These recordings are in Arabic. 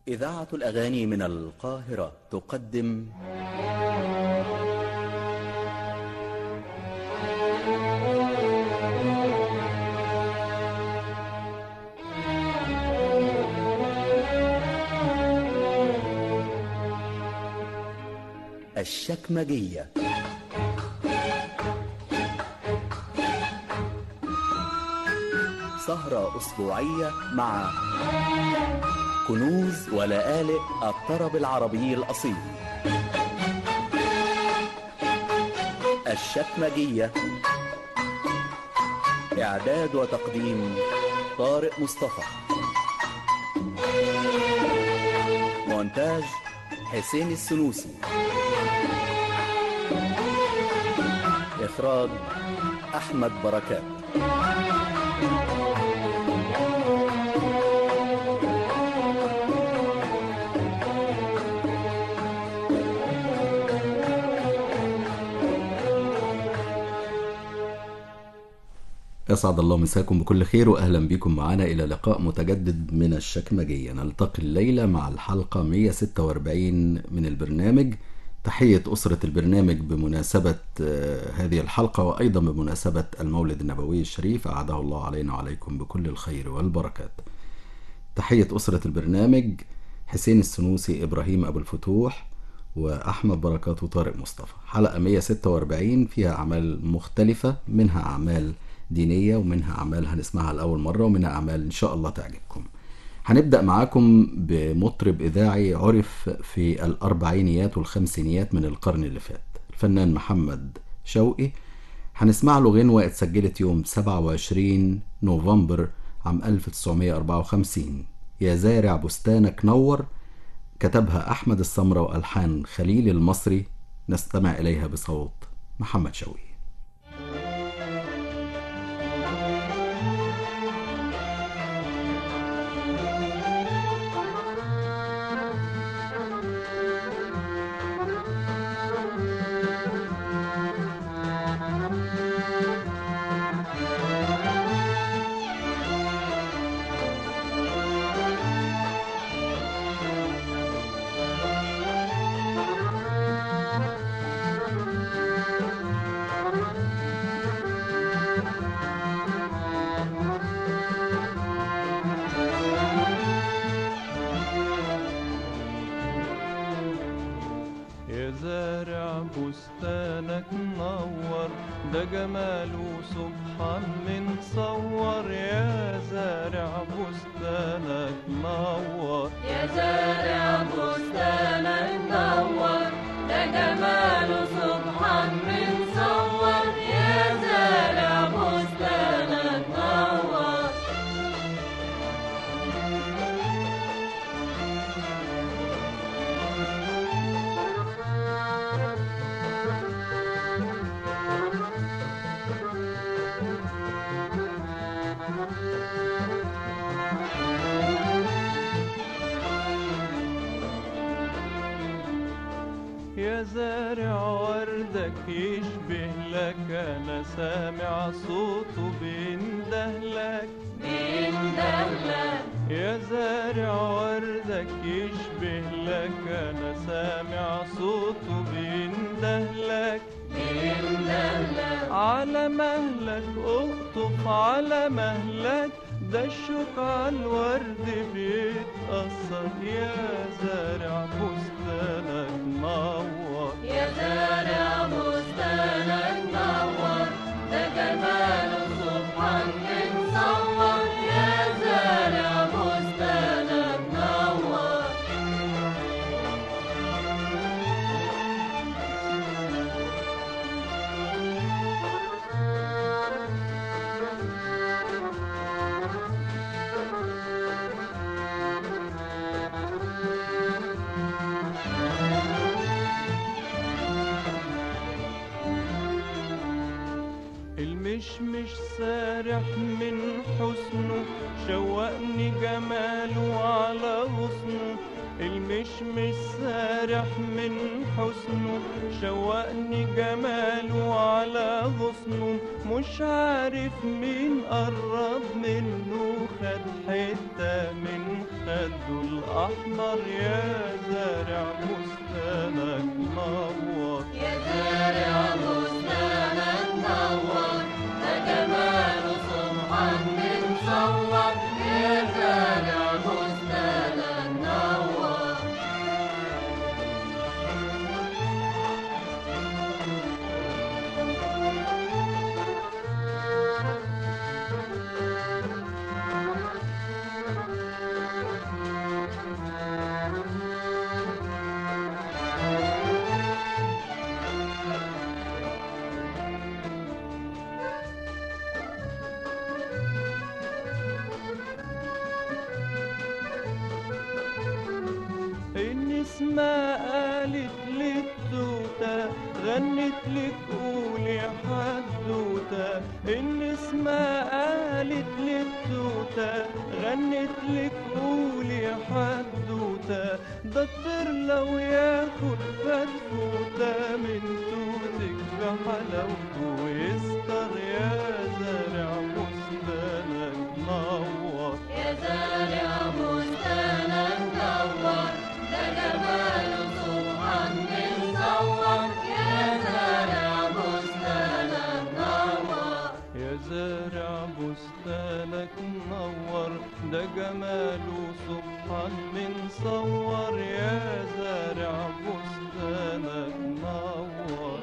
إذاعة الأغاني من القاهرة تقدم الشكمجية. سهرة أسبوعية مع كنوز ولآلئ الطرب العربي الأصيل. الشكمجية، إعداد وتقديم طارق مصطفى، مونتاج حسين السنوسي، إخراج أحمد بركات. أسعد الله مساكم بكل خير وأهلا بكم معنا إلى لقاء متجدد من الشكمجية. نلتقي الليلة مع الحلقة 146 من البرنامج. تحية أسرة البرنامج بمناسبة هذه الحلقة وأيضا بمناسبة المولد النبوي الشريف، أعاده الله علينا وعليكم بكل الخير والبركات. تحية أسرة البرنامج: حسين السنوسي، إبراهيم أبو الفتوح، وأحمد بركات وطارق مصطفى. حلقة 146 فيها أعمال مختلفة، منها أعمال دينية ومنها أعمال هنسمعها لأول مرة ومنها أعمال إن شاء الله تعجبكم. هنبدأ معاكم بمطرب إذاعي عرف في الأربعينيات والخمسينيات من القرن اللي فات، الفنان محمد شوقي. هنسمع له غنوة اتسجلت يوم 27 نوفمبر عام 1954، يا زارع بستانك نور، كتبها أحمد السمرة وألحان خليل المصري. نستمع إليها بصوت محمد شوقي. زارع بستانك نور، ده جماله سبحان من صور. يا زارع بستانك نور، يا زارع بستانك نور، ده جماله سبحان من صور. يا زارع بستانك نور. يا زارع وردك يشبه لك، أنا سامع صوته بيندهلك بيندهلك. يا زارع وردك يشبه لك، أنا سامع صوته بيندهلك بيندهلك. على مهلك اقطف على مهلك، ده الشوك عالورد بيتأثر. يا زارع بستانك نور، يا زارع بستانك نور، ده جماله سبحان من صور. يا زارع بستانك نور. مش سارح من حسنه، شوقني جماله على غصنه. المشمش سارح من حسنه، شوقني جماله على غصنه، مش عارف مين قرب منه، خد حتة من خده الأحمر. يا زارع بستانك نور، يا زارع بستانك نور، ده جماله سبحان مصور. يا زارع بستانك نور. النسمة قالت للتوتة، غنت لك قولي حدوتة. النسمة قالت للتوتة، غنت لك قولي حدوتة. ده الطير لو ياخد فتفوتة من توتك بحلاوته ويستر. يا زارع بستانك نور، يا زارع بستانك نور، ده جماله سبحان مصور. يا زارع بستانك نور. يا زارع بستانك نور، ده جماله سبحان من صور. يا زارع بستانك نور.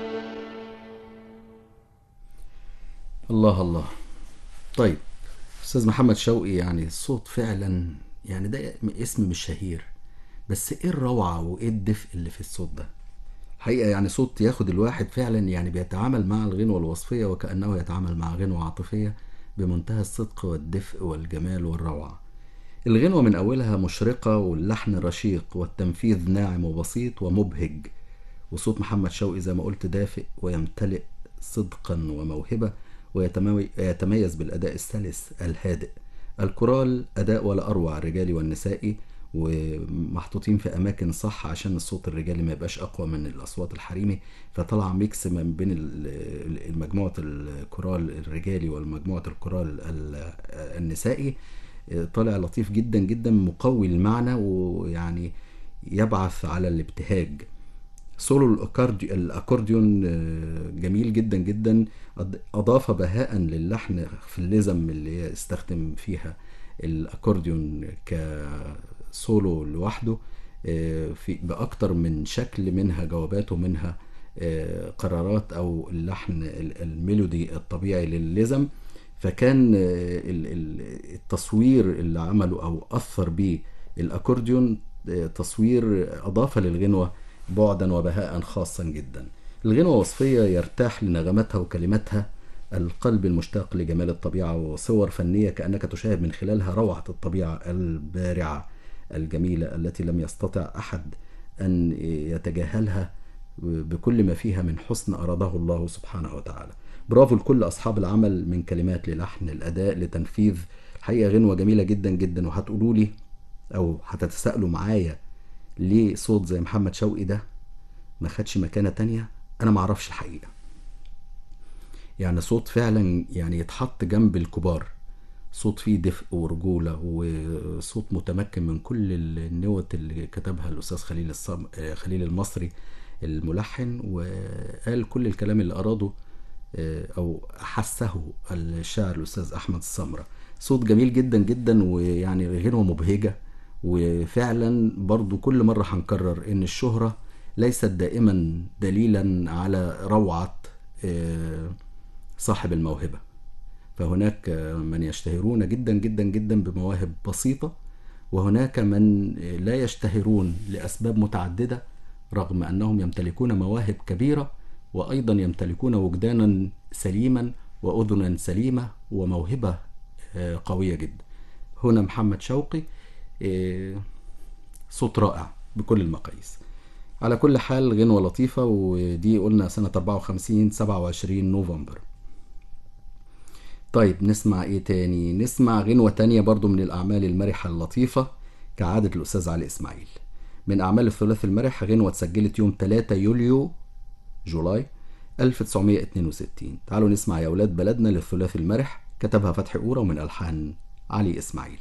الله الله. طيب استاذ محمد شوقي، يعني الصوت فعلا يعني ده اسم مش شهير، بس ايه الروعة وايه الدفء اللي في الصوت ده. حقيقة يعني صوت ياخد الواحد فعلا، يعني بيتعامل مع الغنوة الوصفية وكأنه يتعامل مع غنوة عاطفية بمنتهى الصدق والدفء والجمال والروعة. الغنوة من أولها مشرقة واللحن رشيق والتنفيذ ناعم وبسيط ومبهج، وصوت محمد شوقي زي ما قلت دافئ ويمتلئ صدقا وموهبة، ويتميز بالأداء السلس الهادئ. الكورال أداء ولا أروع، الرجالي والنسائي، ومحطوطين في أماكن صح عشان الصوت الرجالي ما يبقاش أقوى من الأصوات الحريمي، فطلع ميكس من بين مجموعة الكورال الرجالي والمجموعة الكورال النسائي. طالع لطيف جدا جدا، مقوي المعنى ويعني يبعث على الابتهاج. سولو الأكورديون جميل جدا جدا، أضاف بهاء للحن في اللزم اللي استخدم فيها الأكورديون كسولو لوحده في بأكتر من شكل، منها جوابات ومنها قرارات أو اللحن الميلودي الطبيعي لللزم. فكان التصوير اللي عمله أو أثر به الأكورديون تصوير أضاف للغنوة بعدا وبهاء خاصا جدا. الغنوة وصفية يرتاح لنغمتها وكلماتها القلب المشتاق لجمال الطبيعة، وصور فنية كأنك تشاهد من خلالها روعة الطبيعة البارعة الجميلة التي لم يستطع أحد أن يتجاهلها بكل ما فيها من حسن أراده الله سبحانه وتعالى. برافو لكل أصحاب العمل، من كلمات للحن الأداء لتنفيذ. حقيقة غنوة جميلة جدا جدا. وهتقولوا لي أو هتتساءلوا معايا ليه صوت زي محمد شوقي ده ما خدش مكانة تانية؟ أنا معرفش الحقيقة. يعني صوت فعلا يعني يتحط جنب الكبار، صوت فيه دفء ورجولة، وصوت متمكن من كل النوت اللي كتبها الأستاذ خليل المصري الملحن، وقال كل الكلام اللي أراده أو حسه الشاعر الأستاذ أحمد السمرة. صوت جميل جدا جدا، ويعني غنوة مبهجة. وفعلا برضو كل مرة هنكرر إن الشهرة ليست دائما دليلا على روعة صاحب الموهبة، فهناك من يشتهرون جدا جدا جدا بمواهب بسيطة، وهناك من لا يشتهرون لأسباب متعددة رغم أنهم يمتلكون مواهب كبيرة، وأيضا يمتلكون وجدانا سليما وأذنا سليمة وموهبة قوية جدا. هنا محمد شوقي صوت رائع بكل المقاييس. على كل حال غنوة لطيفة، ودي قلنا سنة 54 27 نوفمبر. طيب نسمع ايه تاني؟ نسمع غنوة تانية برضو من الأعمال المرحة اللطيفة كعادة الأستاذ علي إسماعيل. من أعمال الثلاثي المرح غنوة اتسجلت يوم 3 يوليو جولاي 1962. تعالوا نسمع يا ولاد بلدنا للثلاثي المرح، كتبها فتحي قورة ومن ألحان علي إسماعيل.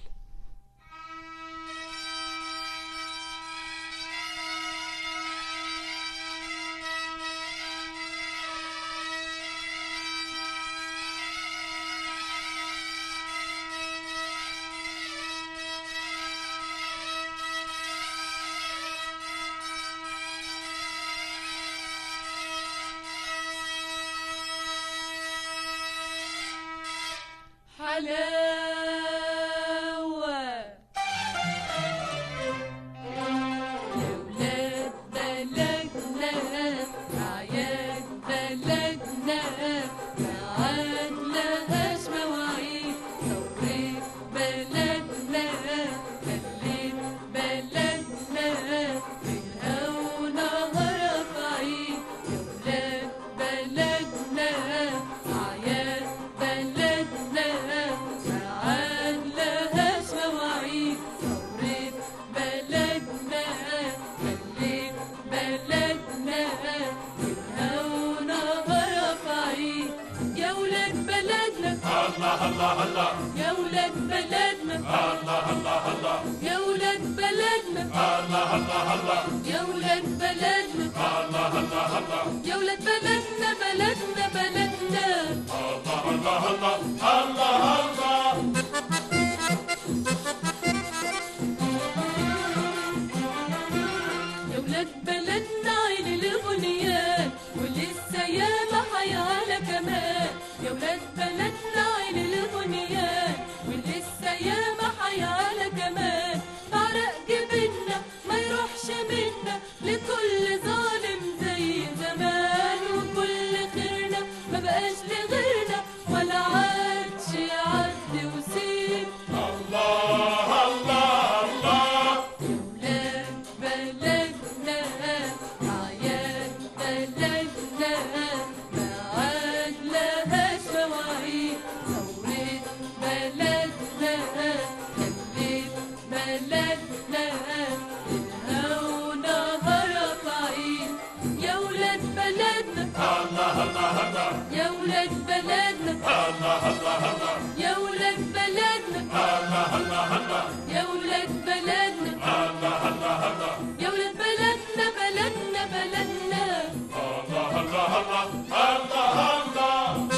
يا ولاد بلدنا الله الله الله يا ولاد بلدنا الله الله الله يا ولاد بلدنا الله الله الله يا ولاد بلدنا بلدنا بلدنا الله الله الله الله الله يا ولاد بلدنا عين الغنيات ولسه ياما حيانا كمان يا ولاد بلدنا عين الغنيات ولسه ياما حيانا كمان بعرق جبنا ما يروحش منا لكل ظالم زي زمان وكل خيرنا ما بقاش لغيرنا ولا عادش يعدي وسيب الله الله الله يا ولاد بلدنا عيال بلدنا ما عاد لهاش مواعيد ثورة بلدنا خلت بلدنا الهوا ونهار رفعين يا ولاد بلدنا الله الله الله يا ولاد بلدنا الله الله الله يا ولاد بلدنا الله الله الله يا ولاد بلدنا الله الله الله يا ولاد بلدنا بلدنا بلدنا الله الله الله الله الله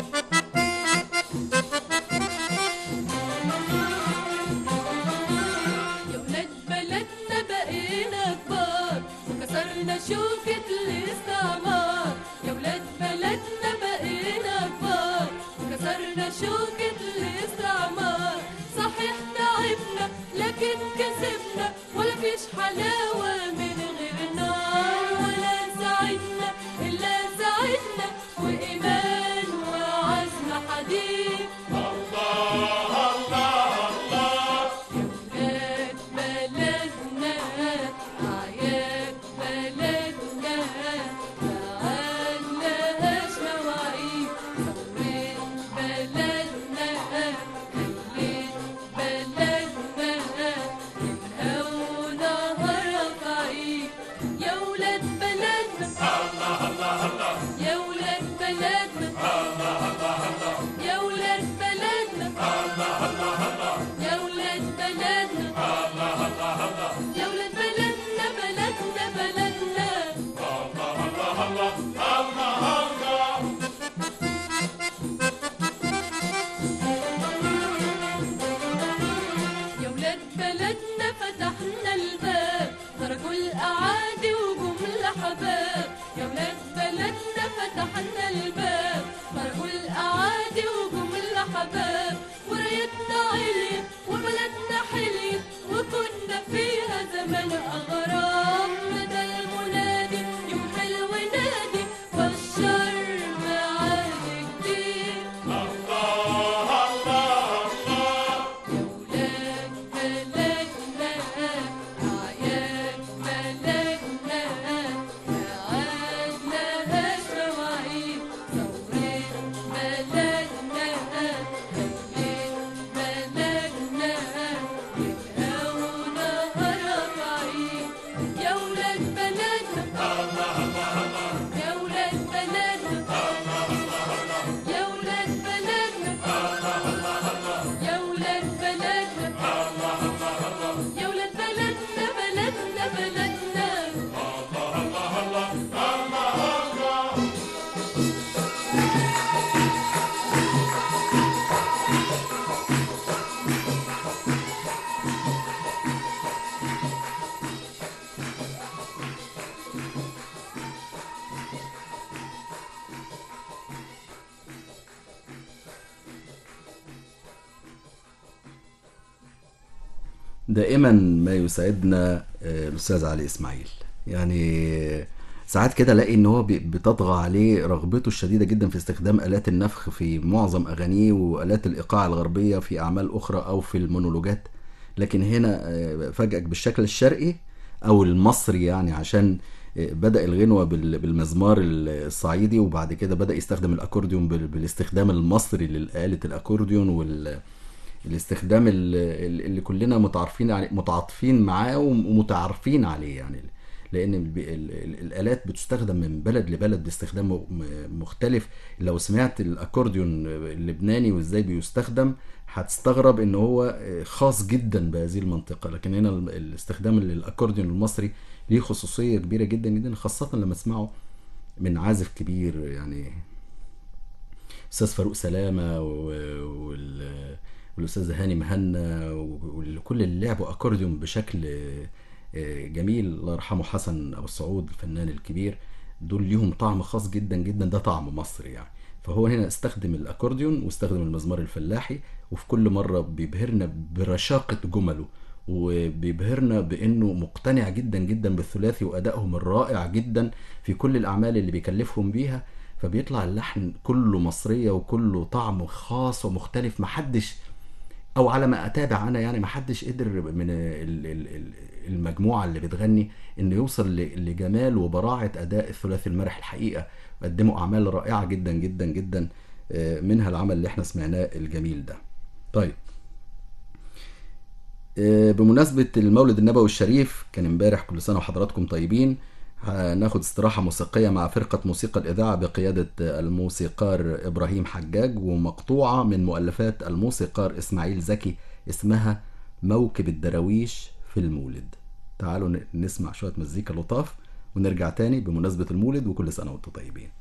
يا ولاد بلدنا بقينا كبار وكسرنا شوكة الاستعمار يا ولاد بلدنا بقينا كبار وكسرنا شوكة الاستعمار صحيح تعبنا لكن كسبنا ولا فيش حلاوة من غير نار ولا ساعدنا إلا ساعدنا وإيمان وعزم حديد الله الله الله يا ولاد بلدنا عيال بلدنا ما عاد لهاش مواعيد ثورة بلدنا خلت بلدنا الهوا ونهار رفعين يا ولاد بلدنا الله الله الله يا ولاد بلدنا الله الله الله يا ولاد بلدنا الله الله الله يا ولاد بلدنا الله الله الله يا ولاد بلدنا بلدنا بلدنا الله الله الله الله الله يا ولاد بلدنا فتحنا الباب تركوا الأعادي وجم الأحباب يا ولاد بلدنا فتحنا الباب تركوا الأعادي وجم الأحباب ورايتنا عليت وبلدنا حليت وكنا فيها زمان أغراب مدى المنادي يوم حلو نادي والشر معاد جديد الله الله الله يا ولاد بلدنا عيال بلدنا ما عاد لهاش مواعيد ثورة بلدنا خلت بلدنا الهوا ونهار رفعين دائما ما يسعدنا الأستاذ علي إسماعيل. يعني ساعات كده الاقي ان هو بتطغى عليه رغبته الشديدة جدا في استخدام آلات النفخ في معظم أغانيه، وآلات الإيقاع الغربية في أعمال أخرى أو في المونولوجات. لكن هنا فاجأك بالشكل الشرقي أو المصري، يعني عشان بدأ الغنوة بالمزمار الصعيدي، وبعد كده بدأ يستخدم الأكورديون بالاستخدام المصري لآلة الأكورديون، الاستخدام اللي كلنا متعارفين عليه، متعاطفين معاه ومتعارفين عليه يعني. لان الالات بتستخدم من بلد لبلد باستخدام مختلف. لو سمعت الاكورديون اللبناني وازاي بيستخدم هتستغرب ان هو خاص جدا بهذه المنطقه. لكن هنا الاستخدام الاكورديون المصري ليه خصوصيه كبيره جدا جدا، خاصه لما تسمعه من عازف كبير يعني استاذ فاروق سلامه والاستاذ هاني مهنا، وكل اللي لعبوا اكورديون بشكل جميل. الله يرحمه حسن ابو السعود الفنان الكبير، دول ليهم طعم خاص جدا جدا، ده طعم مصري يعني. فهو هنا استخدم الاكورديون واستخدم المزمار الفلاحي، وفي كل مره بيبهرنا برشاقه جمله، وبيبهرنا بانه مقتنع جدا جدا بالثلاثي وادائهم الرائع جدا في كل الاعمال اللي بيكلفهم بيها. فبيطلع اللحن كله مصرية وكله طعم خاص ومختلف. محدش، او على ما اتابع انا يعني، محدش قدر من المجموعة اللي بتغني انه يوصل لجمال وبراعة اداء الثلاثي المرح. الحقيقة قدموا اعمال رائعة جدا جدا جدا، منها العمل اللي احنا سمعناه الجميل ده. طيب، بمناسبة المولد النبوي الشريف، كان امبارح، كل سنة وحضراتكم طيبين. هناخد استراحة موسيقية مع فرقة موسيقى الإذاعة بقيادة الموسيقار إبراهيم حجاج، ومقطوعة من مؤلفات الموسيقار إسماعيل زكي اسمها موكب الدراويش في المولد. تعالوا نسمع شوية مزيكا لطاف ونرجع تاني بمناسبة المولد، وكل سنة وانتم طيبين.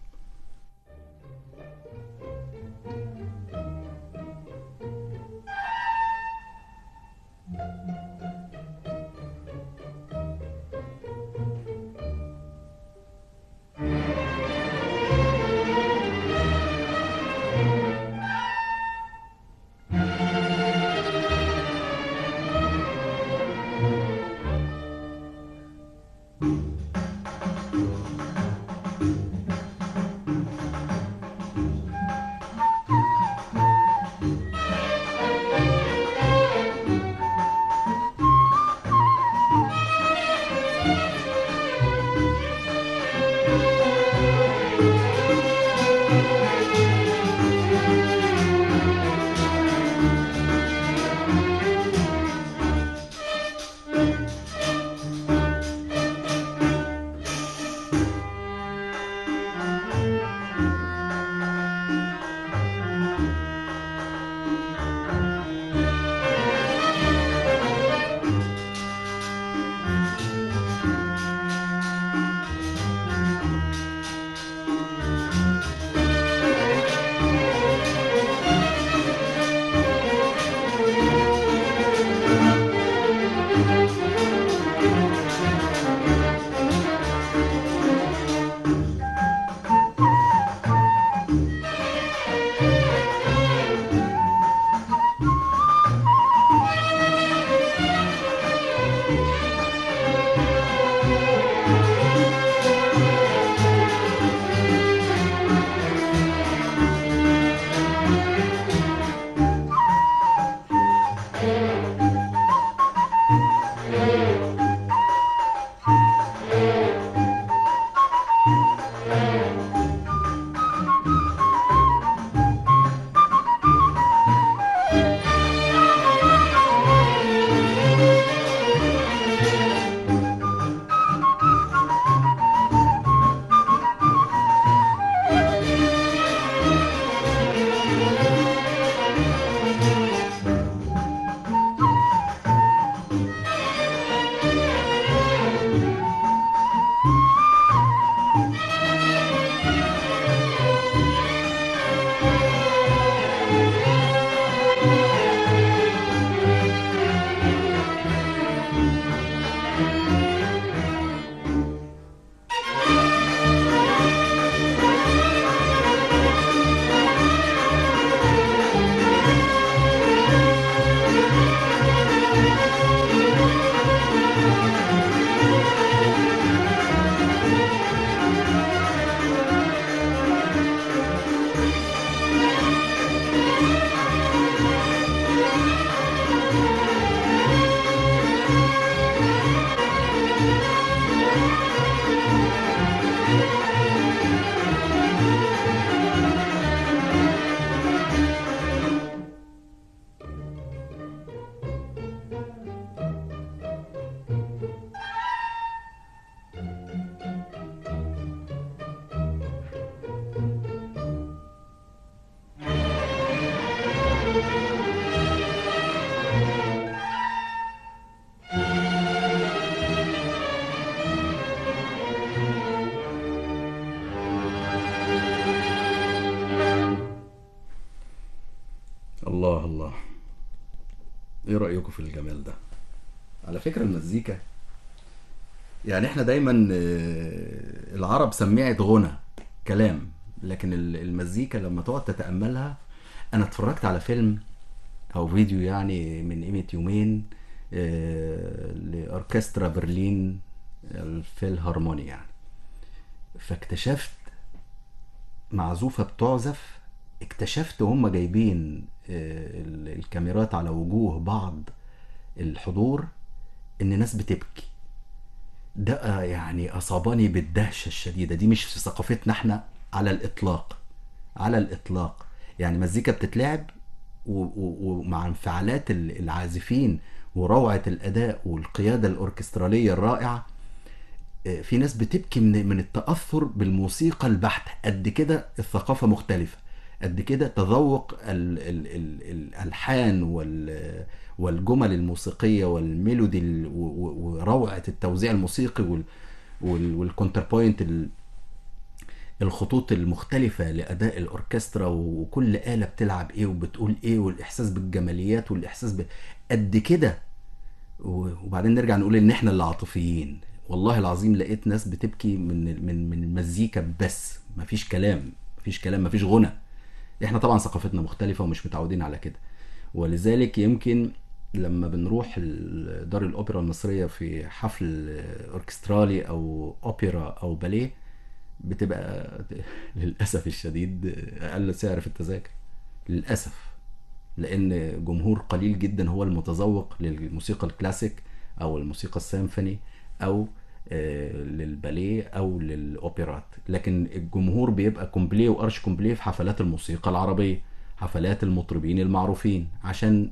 رأيكم في الجمال ده؟ على فكرة المزيكا، يعني احنا دايما العرب سميعة غنى كلام، لكن المزيكا لما تقعد تتأملها. انا اتفرجت على فيلم او فيديو يعني من قيمة يومين لأوركسترا برلين الفيلهارموني يعني، فاكتشفت معزوفة بتعزف. اكتشفت هم جايبين الكاميرات على وجوه بعض الحضور ان ناس بتبكي. ده يعني اصابني بالدهشة الشديدة. دي مش في ثقافتنا احنا على الاطلاق، على الاطلاق. يعني مزيكا بتتلعب ومع انفعالات العازفين وروعة الاداء والقيادة الاوركسترالية الرائعة، في ناس بتبكي من التأثر بالموسيقى البحتة. قد كده الثقافة مختلفة، قد كده تذوق الألحان والجمل الموسيقية والميلودي وروعة التوزيع الموسيقي والكونتربوينت، الخطوط المختلفة لأداء الأوركسترا، وكل آلة بتلعب إيه وبتقول إيه، والإحساس بالجماليات والإحساس قد كده. وبعدين نرجع نقول إن إحنا اللي عاطفيين. والله العظيم لقيت ناس بتبكي من المزيكا بس، مفيش كلام، مفيش كلام، مفيش غنى. احنا طبعا ثقافتنا مختلفة ومش متعودين على كده، ولذلك يمكن لما بنروح دار الأوبرا المصرية في حفل أوركسترالي أو أوبرا أو باليه، بتبقى للأسف الشديد أقل سعر في التذاكر للأسف، لأن جمهور قليل جدا هو المتذوق للموسيقى الكلاسيك أو الموسيقى السيمفوني أو للباليه أو للأوبرات. لكن الجمهور بيبقى كومبليه وأرش كومبليه في حفلات الموسيقى العربية، حفلات المطربين المعروفين، عشان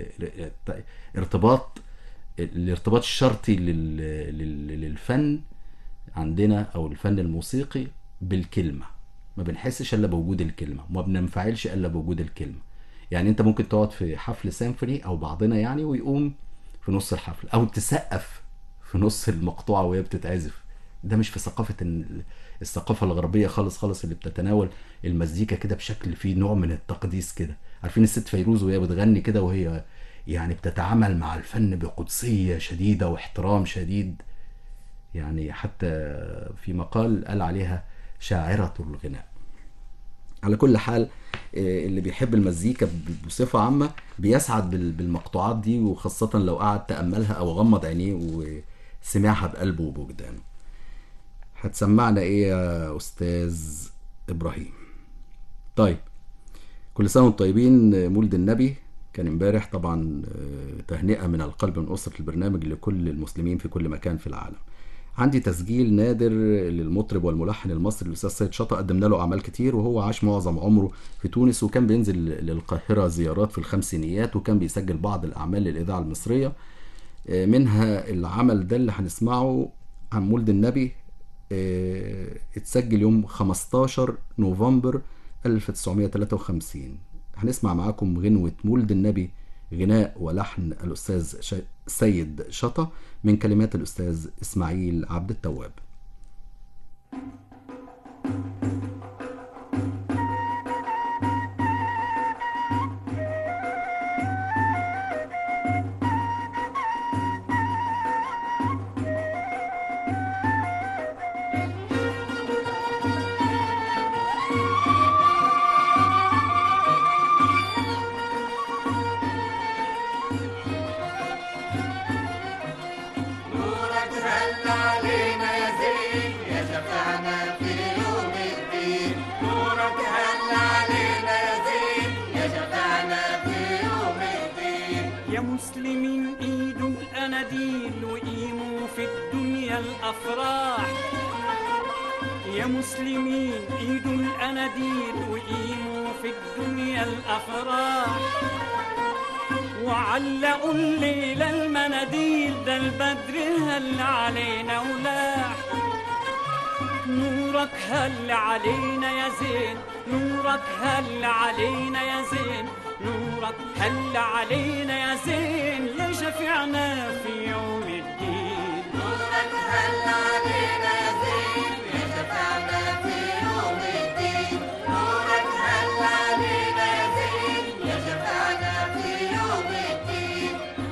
الارتباط الشرطي للفن عندنا أو الفن الموسيقي بالكلمة. ما بنحسش إلا بوجود الكلمة، وما بننفعلش إلا بوجود الكلمة. يعني أنت ممكن تقعد في حفل سيمفوني أو بعضنا يعني، ويقوم في نص الحفل أو تسقف في نص المقطوعة وهي بتتعزف. ده مش في ثقافة الثقافة الغربية خالص خالص، اللي بتتناول المزيكا كده بشكل فيه نوع من التقديس كده. عارفين الست فيروز وهي بتغني كده، وهي يعني بتتعامل مع الفن بقدسية شديدة واحترام شديد. يعني حتى في مقال قال عليها شاعرة الغناء. على كل حال اللي بيحب المزيكا بصفة عامة بيسعد بالمقطوعات دي، وخاصة لو قعد تأملها أو غمض عينيه وسمعها بقلبه وبوجدانه. هتسمعنا إيه يا أستاذ إبراهيم؟ طيب، كل سنة وانتم طيبين. مولد النبي كان امبارح طبعا، تهنئة من القلب من أسرة البرنامج لكل المسلمين في كل مكان في العالم. عندي تسجيل نادر للمطرب والملحن المصري الأستاذ سيد شطة، قدمنا له أعمال كتير، وهو عاش معظم عمره في تونس، وكان بينزل للقاهرة زيارات في الخمسينيات، وكان بيسجل بعض الأعمال للإذاعة المصرية. منها العمل ده اللي هنسمعه عن مولد النبي، اتسجل يوم 15 نوفمبر 1953. هنسمع معاكم غنوة مولد النبي، غناء ولحن الأستاذ سيد شطة، من كلمات الأستاذ إسماعيل عبد التواب. مسلمين ايدوا الاناديل وقيموا في الدنيا الافراح. يا مسلمين ايدوا الاناديل وقيموا في الدنيا الافراح، وعلقوا الليلة المناديل، ده البدر هل علينا ولاح. نورك هل علينا يا زين، نورك هل علينا يا زين، نورك هل علينا يا زين، يا شفيعنا في يوم الدين. نورك هل علينا يا زين، يا شفيعنا في يوم الدين. نورك هل علينا يا زين، يا شفيعنا في يوم الدين.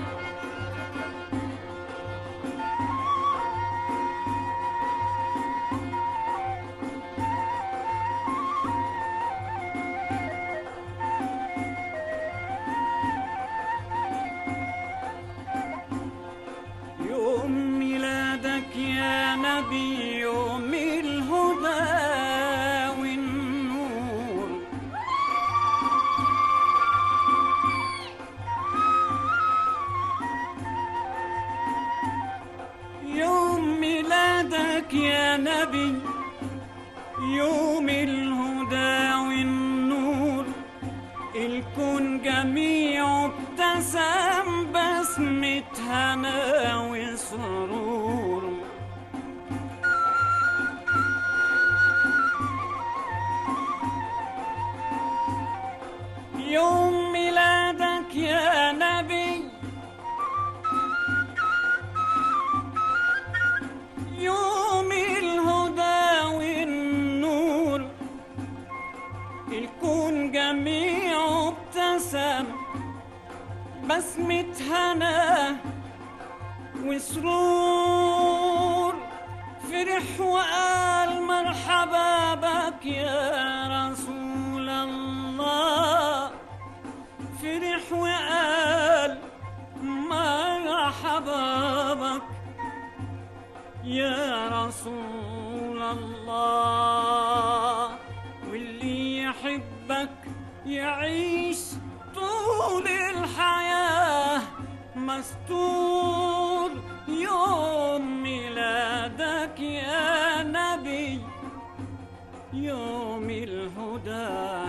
نبي يوم الهدى والنور. يوم ميلادك يا نبي يوم الهدى والنور، الكون جميعه ابتسم بسمة هنا وسرور. يوم ميلادك يا نبي يوم الهدى والنور، الكون جميعه ابتسم بسمة هنا وسرور. فرح وقال مرحبا بك يا رسول الله، فرح وقال مرحبا بك يا رسول الله. واللي يحبك يعيش طول الحياة مستور. يوم ميلادك يا نبي يوم الهدى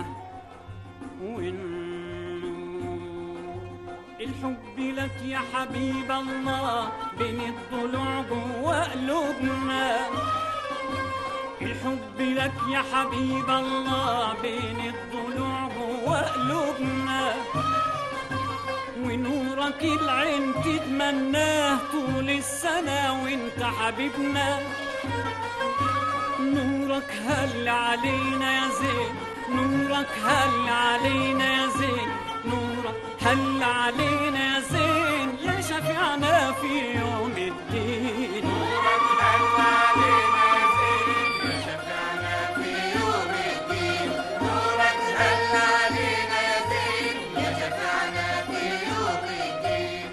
والنور. الحب لك يا حبيب الله بين الضلوع جوا قلوبنا، الحب لك يا حبيب الله بين الضلوع جوا قلوبنا. ونورك العين تتمناه طول السنة وانت حبيبنا. نورك هل علينا يا زين، نورك هل علينا يا زين، نورك هل علينا يا زين يا شفيعنا في يوم الدين. نورك هل علينا يا زين يا شفيعنا في يوم الدين. نورك هل علينا يا زين يا شفيعنا في يوم الدين.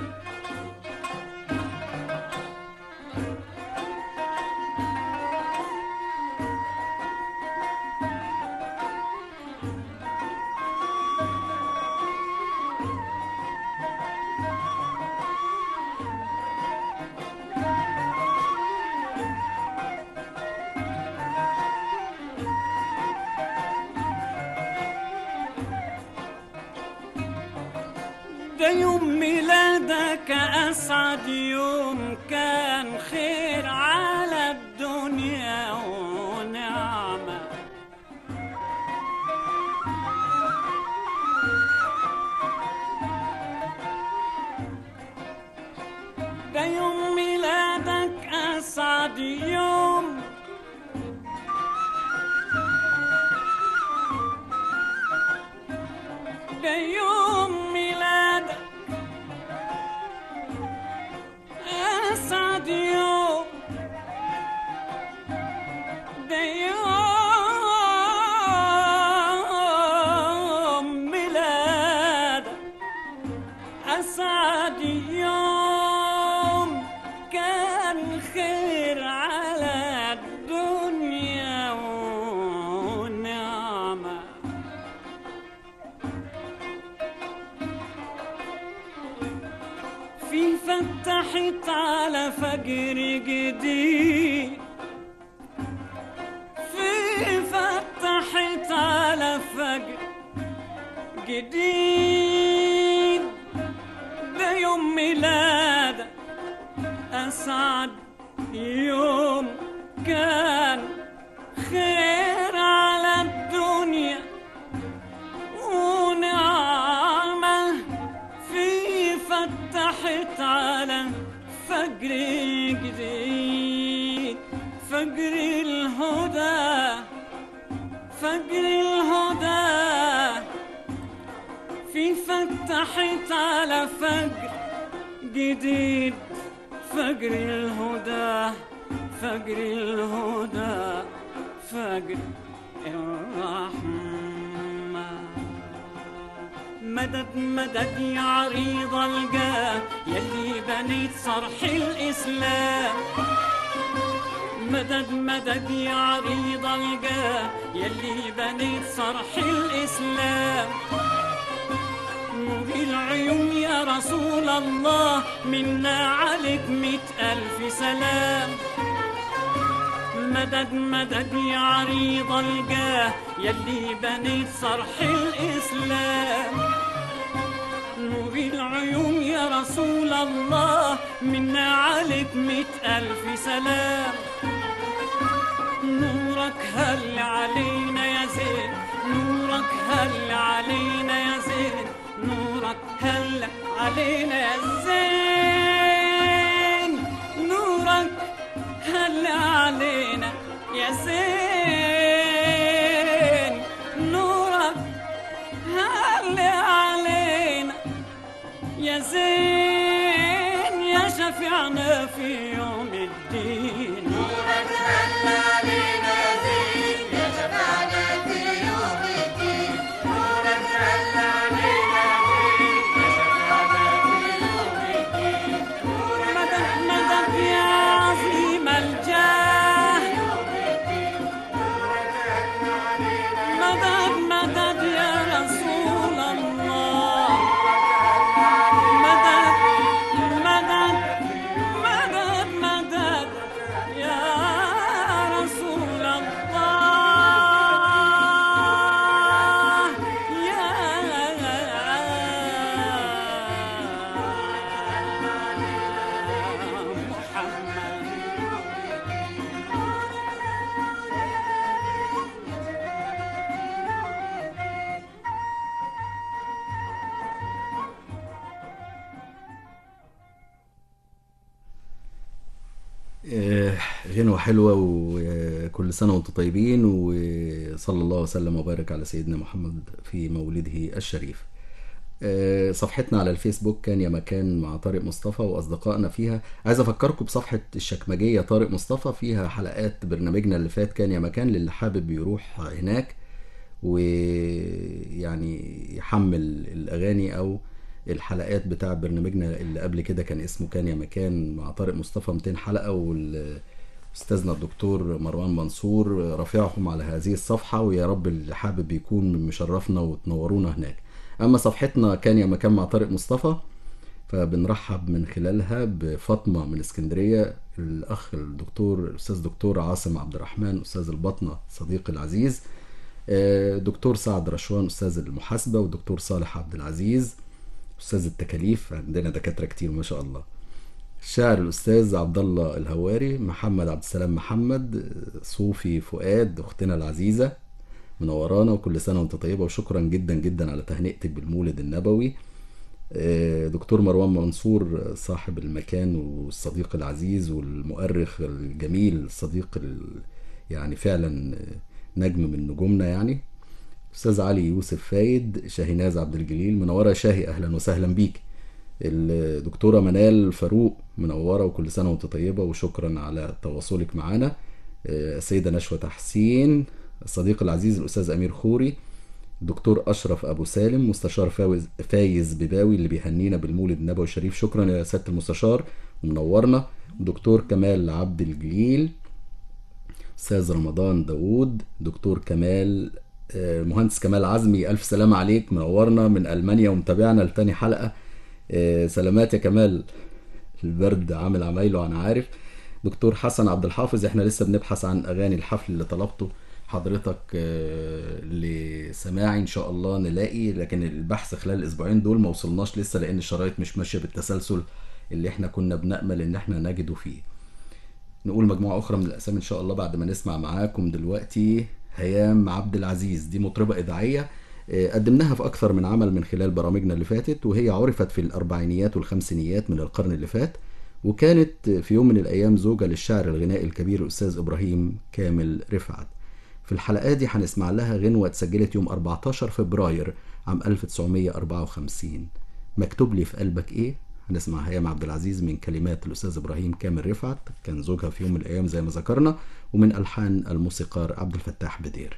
ده يوم ميلادك أسعد يوم، كان خير على الدنيا ونعمة. ده يوم ميلادك أسعد يوم، ده يوم ميلادك أسعد يوم، ده يوم ميلادك أسعد يوم، كان خير على الدنيا ونعمة. في فتحت على فجر جديد، في فتحت على فجر جديد. ده يوم ميلادك أسعد يوم، كان خير على الدنيا ونعمة. في فتحت على فجر جديد، فجر الهدى، فجر الهدى. في فتحت على فجر جديد، فجر الهدى، فجر الهدى، فجر الرحمة. مدد مدد يا عريض الجاه يلي بنيت صرح الإسلام، مدد مدد يا عريض الجاه يلي بنيت صرح الإسلام. نور العيون يا رسول الله منا عليك 100,000 سلام. مدد مدد يا عريض الجاه يلي بنيت صرح الإسلام. نور العيون يا رسول الله منا عليك 100,000 سلام. نورك هل علينا يا زين، نورك هل علينا يا زين، نورك هل علينا يا زين، نورك هل علينا يا زين، نورك هل علينا يا زين، يا شفيعنا في يوم الدين. نورك هل علينا يا زين، يا شفيعنا في يوم الدين. نورك هل علينا يا زين، يا شفيعنا في يوم الدين. مدد مدد يا عظيم الجاه، مدد مدد يا رسول الله، مدد مدد مدد مدد يا رسول الله يا محمد. غنوة حلوة، وكل سنة وانتم طيبين، وصلى الله وسلم وبارك على سيدنا محمد في مولده الشريف. صفحتنا على الفيسبوك كان يا مكان مع طارق مصطفى وأصدقائنا فيها. عايز أفكركم بصفحة الشكمجية طارق مصطفى، فيها حلقات برنامجنا اللي فات كان يا مكان، للي حابب يروح هناك ويعني يحمل الأغاني أو الحلقات بتاع برنامجنا اللي قبل كده كان اسمه كان يا مكان مع طارق مصطفى 200 حلقة، واستاذنا الدكتور مروان منصور رافعهم على هذه الصفحة، ويا رب اللي حابب يكون مشرفنا وتنورونا هناك. أما صفحتنا كان يا مكان مع طارق مصطفى فبنرحب من خلالها بفاطمة من اسكندرية، الأخ الدكتور الأستاذ دكتور عاصم عبد الرحمن أستاذ البطنة صديقي العزيز، دكتور سعد رشوان أستاذ المحاسبة، ودكتور صالح عبد العزيز أستاذ التكاليف، عندنا دكاترة كتير ما شاء الله. الشاعر الأستاذ عبد الله الهواري، محمد عبد السلام محمد، صوفي فؤاد أختنا العزيزة منورانا، وكل سنة وانت طيبة، وشكرا جدا جدا على تهنئتك بالمولد النبوي. دكتور مروان منصور صاحب المكان والصديق العزيز والمؤرخ الجميل، الصديق يعني فعلا نجم من نجومنا يعني. أستاذ علي يوسف فايد، شاهيناز عبد الجليل منورة شاهي، أهلا وسهلا بيك. الدكتورة منال فاروق منورة، وكل سنة وانت طيبة، وشكرا على تواصلك معنا. السيدة نشوى تحسين، الصديق العزيز الأستاذ أمير خوري، دكتور أشرف أبو سالم، مستشار فايز بباوي اللي بيهنينا بالمولد النبوي الشريف، شكرا يا سيادة المستشار ومنورنا. دكتور كمال عبد الجليل، أستاذ رمضان داوود، دكتور كمال، مهندس كمال عزمي، ألف سلام عليك، منورنا من ألمانيا ومتابعنا لتاني حلقة. سلامات يا كمال، البرد عامل عمايله أنا عارف. دكتور حسن عبد الحافظ، احنا لسه بنبحث عن أغاني الحفل اللي طلبته حضرتك لسماعي، ان شاء الله نلاقي، لكن البحث خلال الاسبوعين دول ما وصلناش لسه، لان الشرايط مش ماشيه بالتسلسل اللي احنا كنا بنأمل ان احنا نجده فيه. نقول مجموعه اخرى من الاسامي ان شاء الله بعد ما نسمع معاكم دلوقتي. هيام عبد العزيز، دي مطربه اذاعيه قدمناها في اكثر من عمل من خلال برامجنا اللي فاتت، وهي عرفت في الاربعينيات والخمسينيات من القرن اللي فات، وكانت في يوم من الايام زوجة للشاعر الغنائي الكبير الاستاذ ابراهيم كامل رفعت. في الحلقة دي هنسمع لها غنوة اتسجلت يوم 14 فبراير عام 1954، مكتوب لي في قلبك ايه. هنسمع هيام عبد العزيز من كلمات الأستاذ إبراهيم كامل رفعت، كان زوجها في يوم من الأيام زي ما ذكرنا، ومن ألحان الموسيقار عبد الفتاح بدير.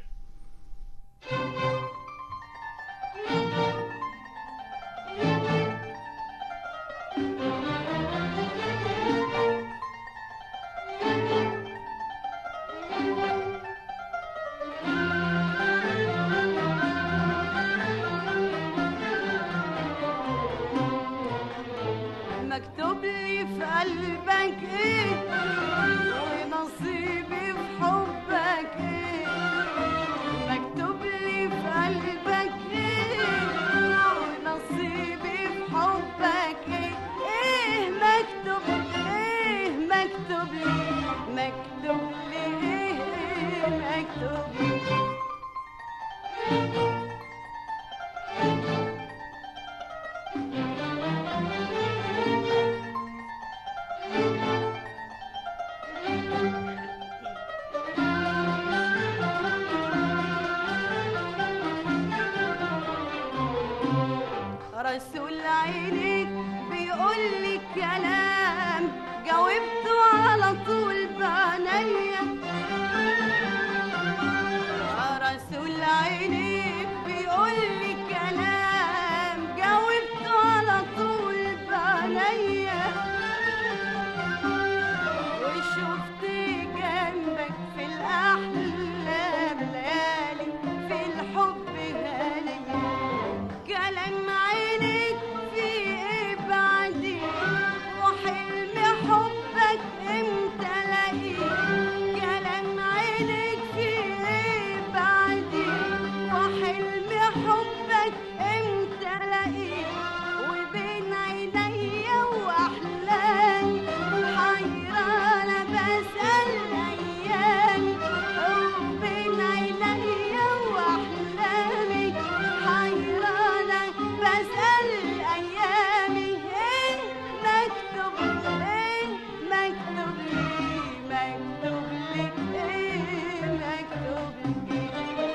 مكتوب لي ايه مكتوب لي.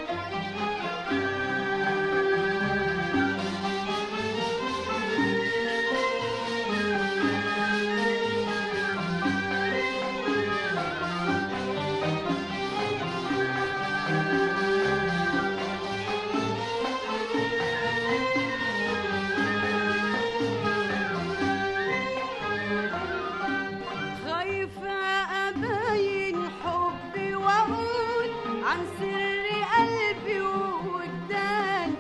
خايفة أبين حبي وأقول عن سر قلبي ووداني،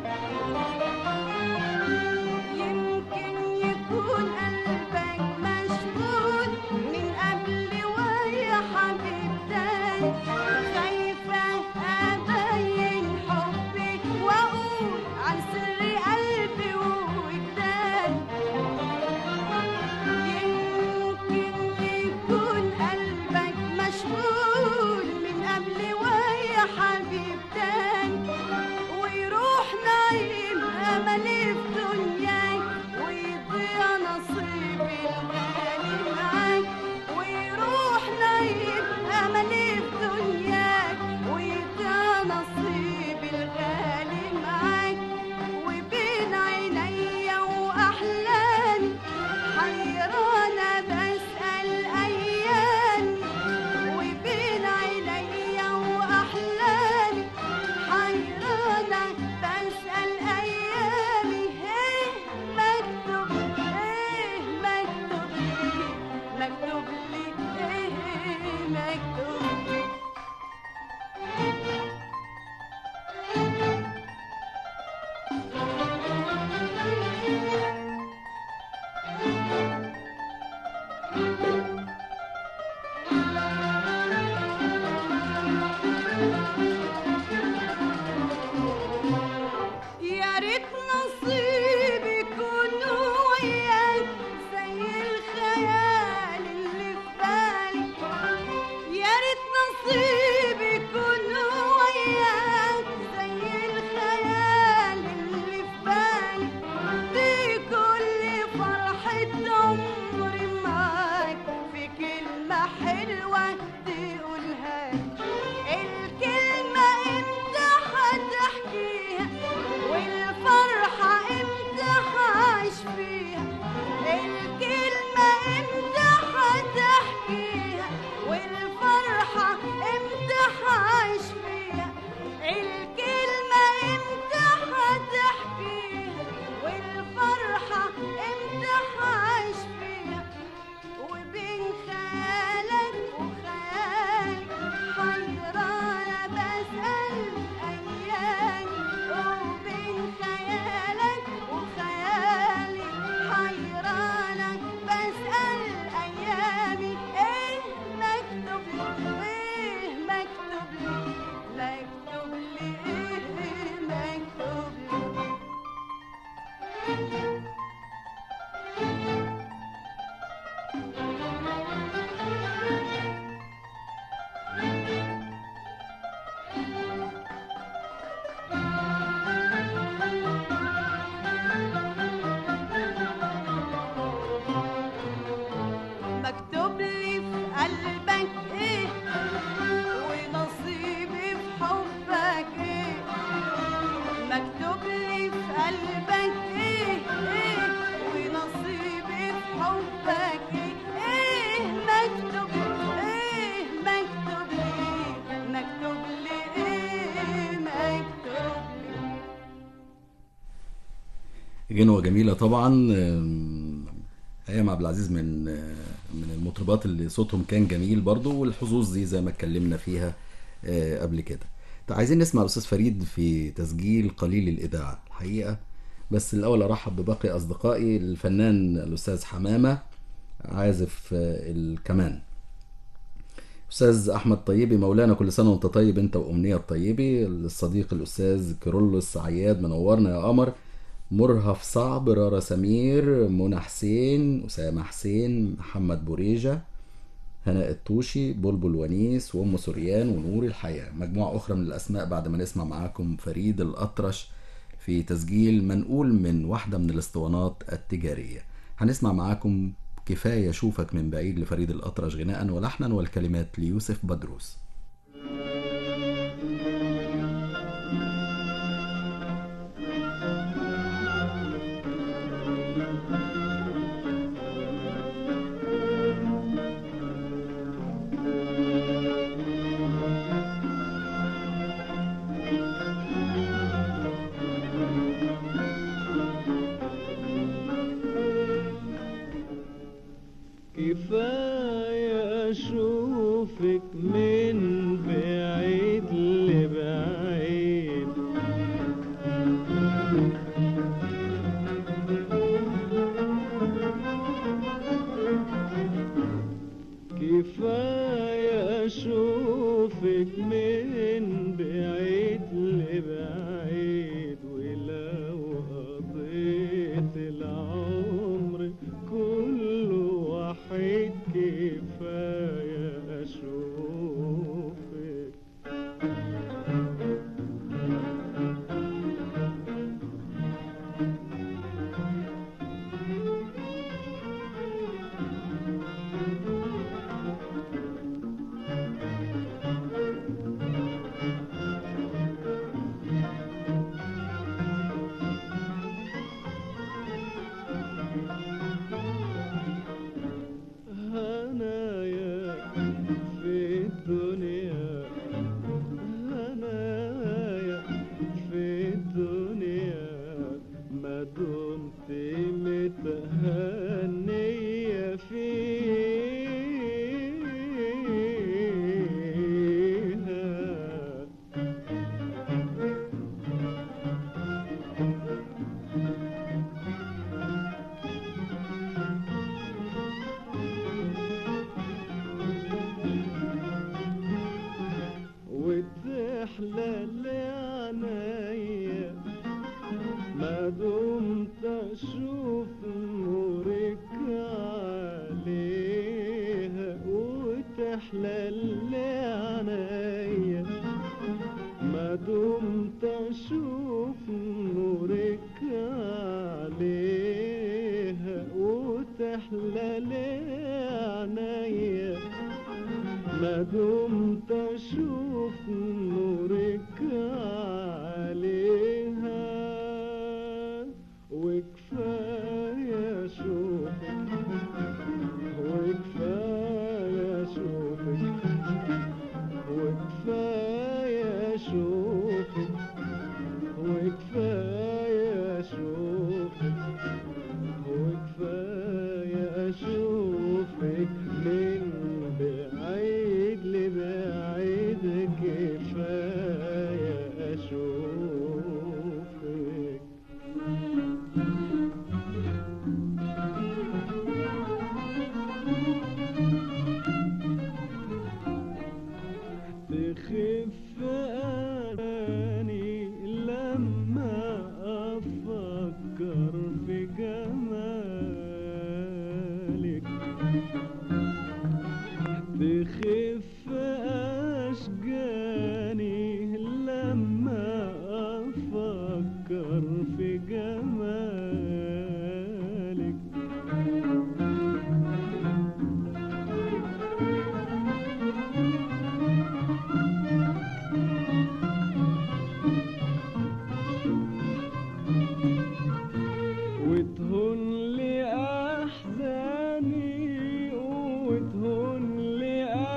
يمكن يكون قلبك مشغول من قبل ويا حبيب تاني. خايفة أبين حبي وأقول عن سر قلبي ووداني، يكون قلبك مشغول من قبل ويا حبيب تاني، ويروح نايم أملي في دنياك ويضيع نصيبي الغالي معاك، ويروح نايم أملي في دنياك ويضيع نصيبي الغالي معاك، وبين عينيا وأحلامي حيرانة بسأل أيامي، وبين عينيا وأحلامي حيرانة بسأل أيامي. إيه مكتوب إيه مكتوب لي مكتوب لي إيه مكتوب لي. يا ريت نصيبي يكون وياك زي الخيال اللي في بالي، يا ريت نصيبي يكون وياك زي الخيال اللي في بالي، دي كل فرحة عمري معاك في كلمة حلوة تقولها لي. الكلمة امتى هتحكيها والفرحة امتى هعيش فيها، الكلمة امتى هتحكيها والفرحة امتى هعيش فيها، الكلمة امتى هتحكيها والفرحة امتى هعيش فيها، وبين خيالك وخيالي حيرانة بسأل أيامي، وبين خيالك وخيالي حيرانة بسأل أيامي. إيه مكتوب لي إيه مكتوب لي مكتوب لي إيه مكتوب لي. مكتوب لي في قلبك ايه ونصيبي في حبك ايه، مكتوب لي في قلبك ايه ونصيبي في حبك ايه مكتوب ايه مكتوب لي مكتوب لي ايه مكتوب لي. غنوة جميلة طبعا. ايام عبد العزيز من المطربات اللي صوتهم كان جميل برضو، والحظوظ دي زي ما اتكلمنا فيها قبل كده. عايزين نسمع الاستاذ فريد في تسجيل قليل الاذاعه الحقيقه، بس الاول ارحب بباقي اصدقائي. الفنان الاستاذ حمامه عازف الكمان، استاذ احمد طيبي مولانا كل سنه وانت طيب انت وامنيه الطيبي، الصديق الاستاذ كيرلس عياد منورنا يا قمر، مرهف صعب، رارا سمير، منى حسين، اسامه حسين، محمد بوريجه، هناء الطوشي، بلبل ونيس، وام سوريان، ونور الحياه، مجموعه اخرى من الاسماء بعد ما نسمع معاكم فريد الاطرش في تسجيل منقول من واحده من الاسطوانات التجاريه. هنسمع معاكم كفاية أشوفك من بعيد لفريد الأطرش غناء ولحنا، والكلمات ليوسف بدروس. كفاية أشوفك من بعيد لبعيد، كفاية أشوفك من بعيد لبعيد، ولو قضيت العمر كله وحيد كفاية أشوفك. هنايا في الدنيا، هنايا في الدنيا، ما دمت متهنية فيها. وتحلى لعنايا ما دمت أشوف نورك عليها، وتحلى لعنايا ما دمت أشوف نورك عليها، وتحلى لعنايا ما دمت أشوف نورك عليها. وكفاية أشوفك، وكفاية أشوفك، وكفاية أشوفك، وكفاية أشوفك، وكفاية أشوفك من بعيد لبعيد، كفاية أشوفك. تخف أناني لما أفكر في جمالك، تخف أشجاني لما أفكر في جمالك. وتهون لي أحزاني، وتهون لي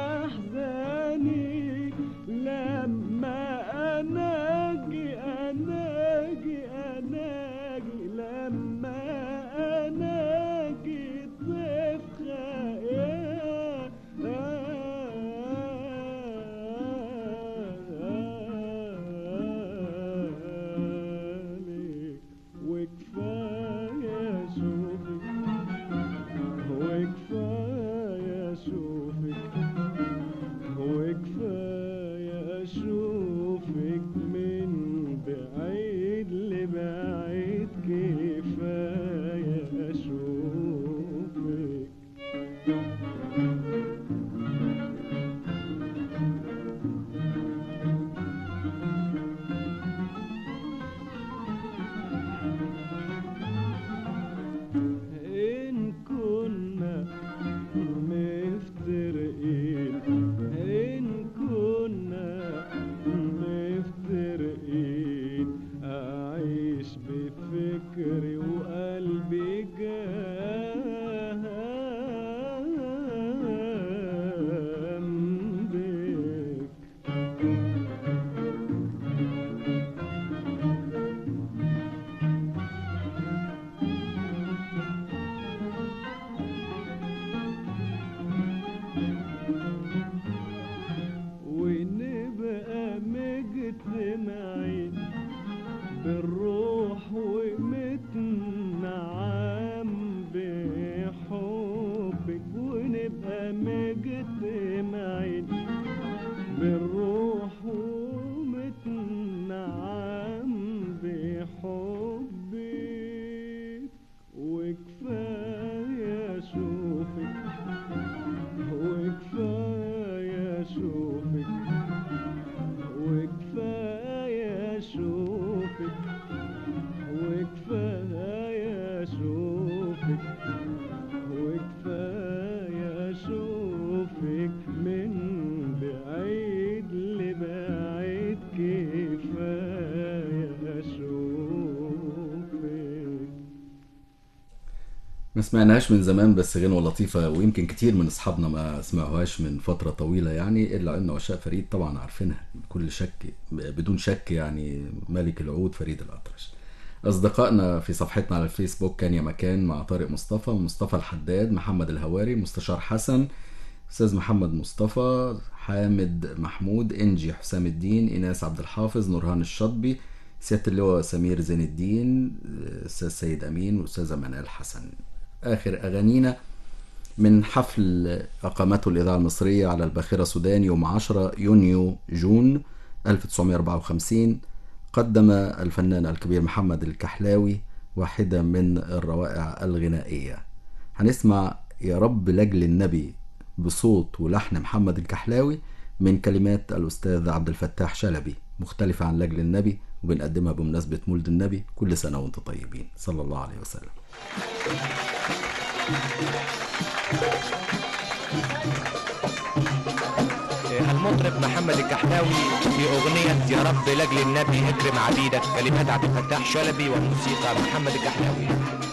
أحزاني لما أناجي أناجي أناجي، لما أناجي ضيف خيال. وكفاية أشوفك، وكفاية أشوفك، وكفاية أشوفك من بعيد لبعيد، كفاية أشوفك. إن كنا ما سمعناهاش من زمان، بس غنوة لطيفة، ويمكن كتير من أصحابنا ما سمعوهاش من فترة طويلة يعني، إلا أن عشاق فريد طبعا عارفينها بكل شك، بدون شك يعني، ملك العود فريد الأطرش. أصدقائنا في صفحتنا على الفيسبوك كان يا مكان مع طارق مصطفى، مصطفى الحداد، محمد الهواري، مستشار حسن، أستاذ محمد مصطفى، حامد محمود، إنجي حسام الدين، إيناس عبد الحافظ، نورهان الشطبي، سيادة اللواء سمير زين الدين، أستاذ سيد أمين، وأستاذة منال حسن. آخر أغانينا من حفل أقامته الإذاعة المصرية على الباخرة سودان يوم 10 يونيو جون 1954. قدم الفنان الكبير محمد الكحلاوي واحدة من الروائع الغنائية. هنسمع يا رب لأجل النبي بصوت ولحن محمد الكحلاوي من كلمات الأستاذ عبد الفتاح شلبي، مختلفة عن لأجل النبي، وبنقدمها بمناسبة مولد النبي. كل سنة وانتم طيبين، صلى الله عليه وسلم. المطرب محمد الكحلاوي في أغنية يا رب لأجل النبي اكرم عبيدك، كلمات عبد الفتاح شلبي والموسيقى محمد الكحلاوي.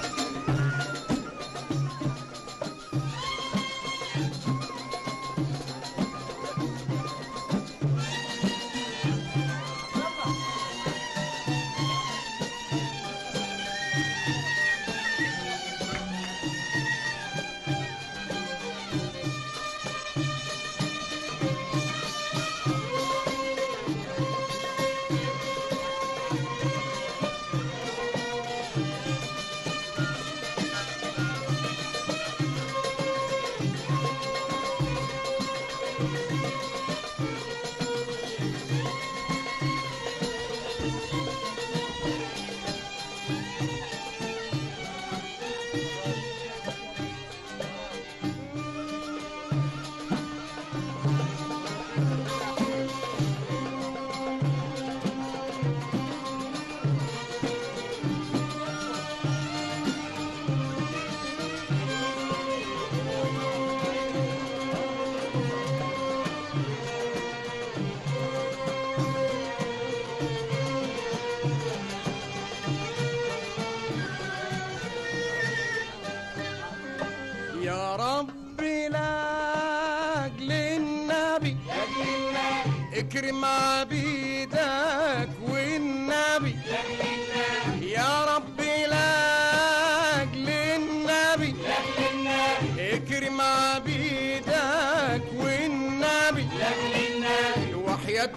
يا رب لاجل النبي اكرم عبيدك والنبي، يا رب لاجل النبي اكرم عبيدك والنبي، وحياة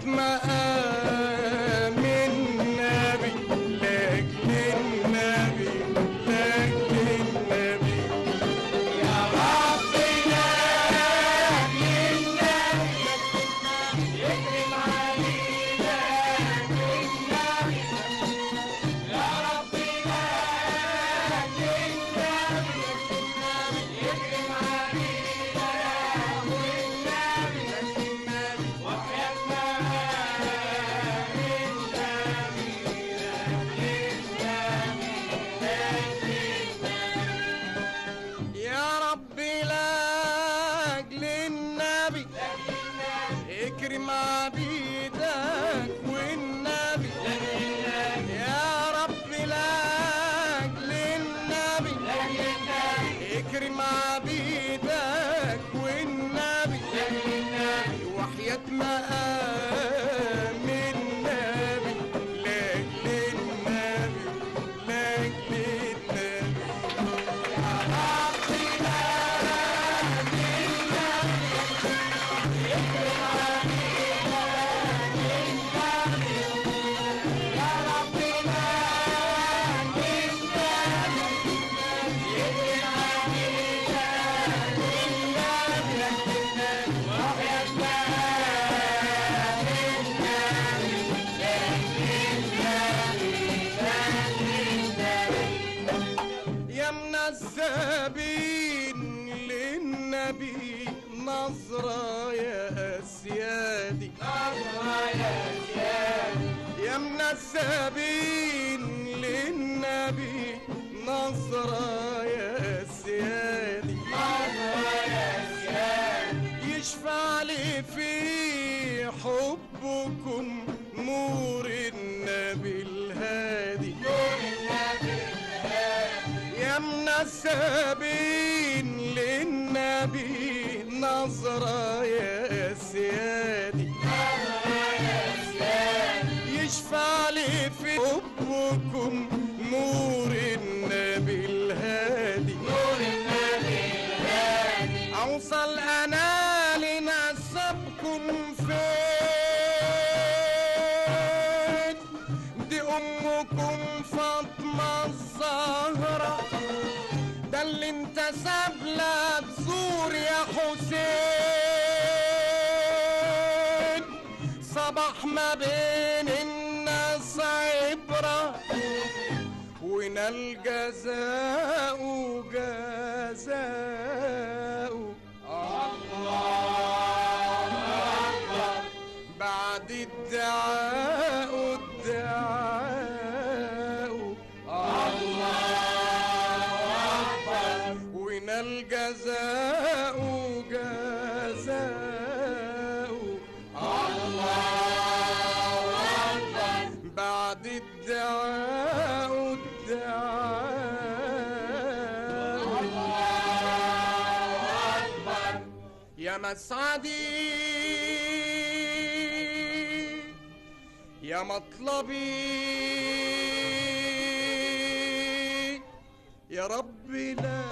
مقام النبي لاجل النبي لاجل النبي. اكرم عبيدك والنبي، يا رب لاجل النبي اكرم عبيدك والنبي، وحياة مقام النبي لاجل النبي لاجل النبي. يا رب لاجل النبي اكرم الزبين للنبي نظرة يا سيادي، نظرة يا سيادي، يا من الزبين للنبي نظرة يا سيادي، نظرة يا سيادي، يشفع لي في حبكم نور النبي الهادي، نور النبي الهادي، يا من السبيل زين للنبي نظرة يا سيادي، يشفع لي في حبكم نور النبي الهادي، اوصل انا لنسبكم فين، دي امكم فاطمة الزهرة، ده اللي انتسب لك زور يا حسين، صباح ما بين الناس عبرة ونال جزاء جزاء الله بعد الدعاء الدعاء الله ونال جزاء جزاء الله بعد الدعاء الدعاء الله يا مسعدي يا مطلبي يا ربي لا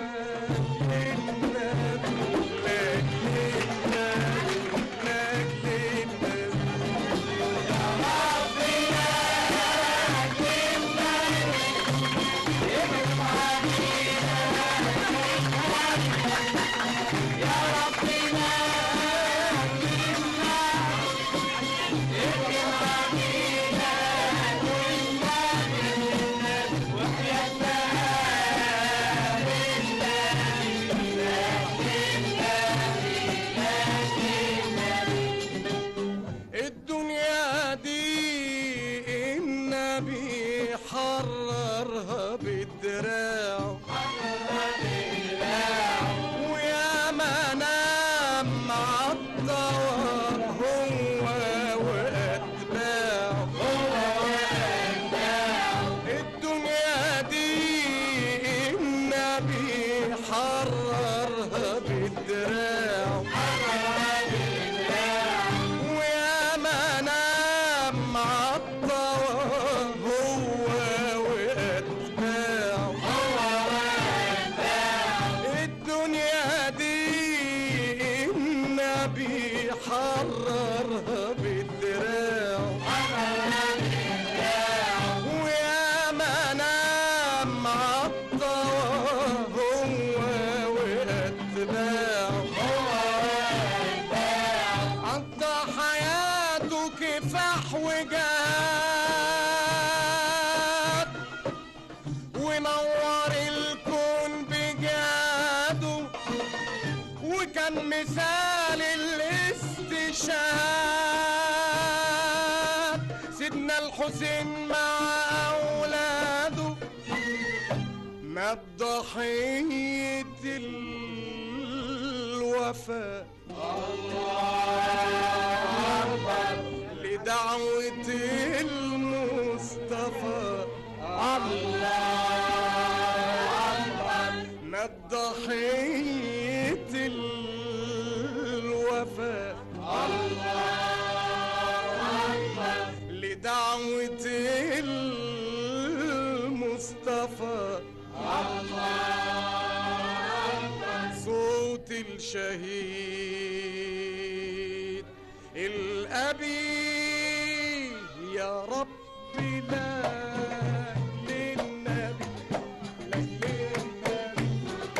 حررها بالدراع ويا ما نام مع الدوار هو واتباعه، الدنيا دي النبي حررها بالدراع ويا ما نام مع الدوار هو الدنيا دي النبي حررها بالدراع ويا ما نام مع الطواه هو واتباعه، قضى حياته كفاح وجهاد ونور الكون بجاده وكان مثال الاستشهاد، سيدنا الحسين مع اولاده مات ضحية الوفاء لدعوة المصطفى مات ضحية الوفاء لدعوة المصطفى صوت الشهيد الأبي يا ربي لا للنبي لا للنبي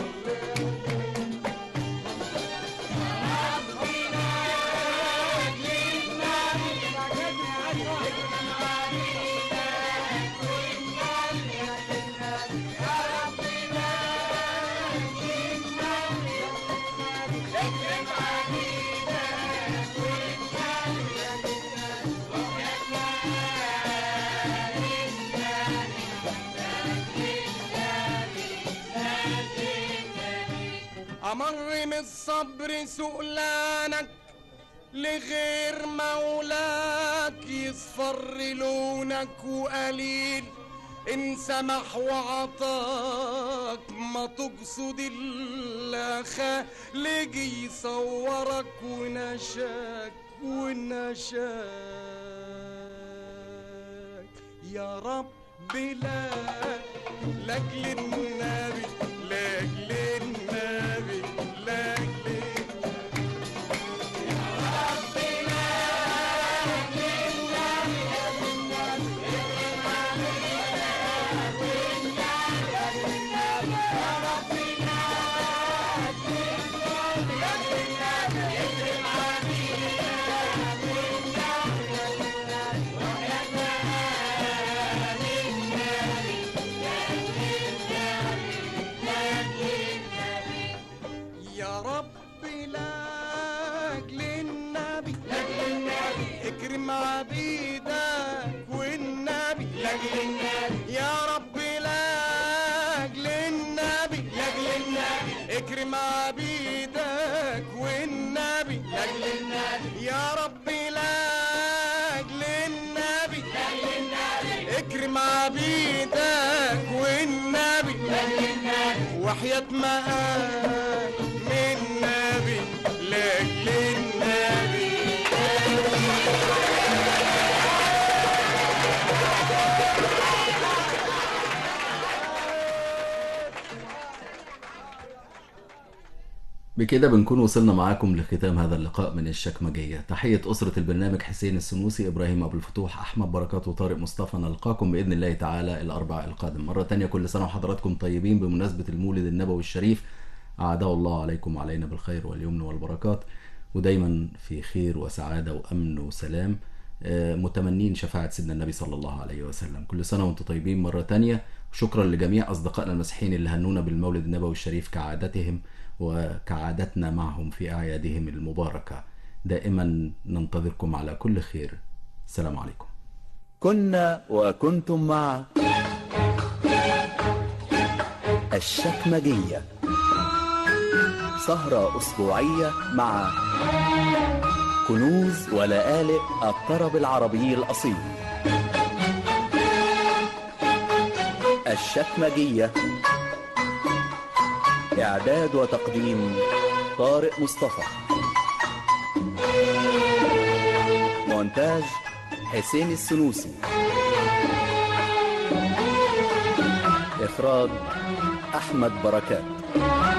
أمر من الصبر سؤلانك لغير مولاك يصفر لونك وقليل إن سمح وعطاك ما تقصد إلا خالق يصورك ونشاك يا رب لاجل النبي لاجل النبي لاجل اكرم عبيدك والنبي لاجل النبي يا رب لاجل النبي لاجل النبي اكرم عبيدك والنبي لاجل النبي يا رب لاجل النبي لاجل النبي اكرم عبيدك والنبي لاجل النبي وحياة مقام النبي لاجل النبي. بكده بنكون وصلنا معاكم لختام هذا اللقاء من الشكمجية. تحية أسرة البرنامج حسين السنوسي، إبراهيم أبو الفتوح، أحمد بركات، وطارق مصطفى. نلقاكم بإذن الله تعالى الأربعاء القادم مرة تانية. كل سنة وحضراتكم طيبين بمناسبة المولد النبوي الشريف، أعاده الله عليكم وعلينا بالخير واليمن والبركات، ودايما في خير وسعادة وأمن وسلام، متمنين شفاعة سيدنا النبي صلى الله عليه وسلم. كل سنة وانتم طيبين مرة تانية. شكرا لجميع أصدقائنا المسيحيين اللي هنونا بالمولد النبوي الشريف كعادتهم وكعادتنا معهم في أعيادهم المباركة. دائما ننتظركم على كل خير. السلام عليكم. كنا وكنتم مع الشكمجية، سهرة أسبوعية مع كنوز ولآلئ الطرب العربي الأصيل. الشكمجية، إعداد وتقديم طارق مصطفى، مونتاج حسين السنوسي، إخراج أحمد بركات.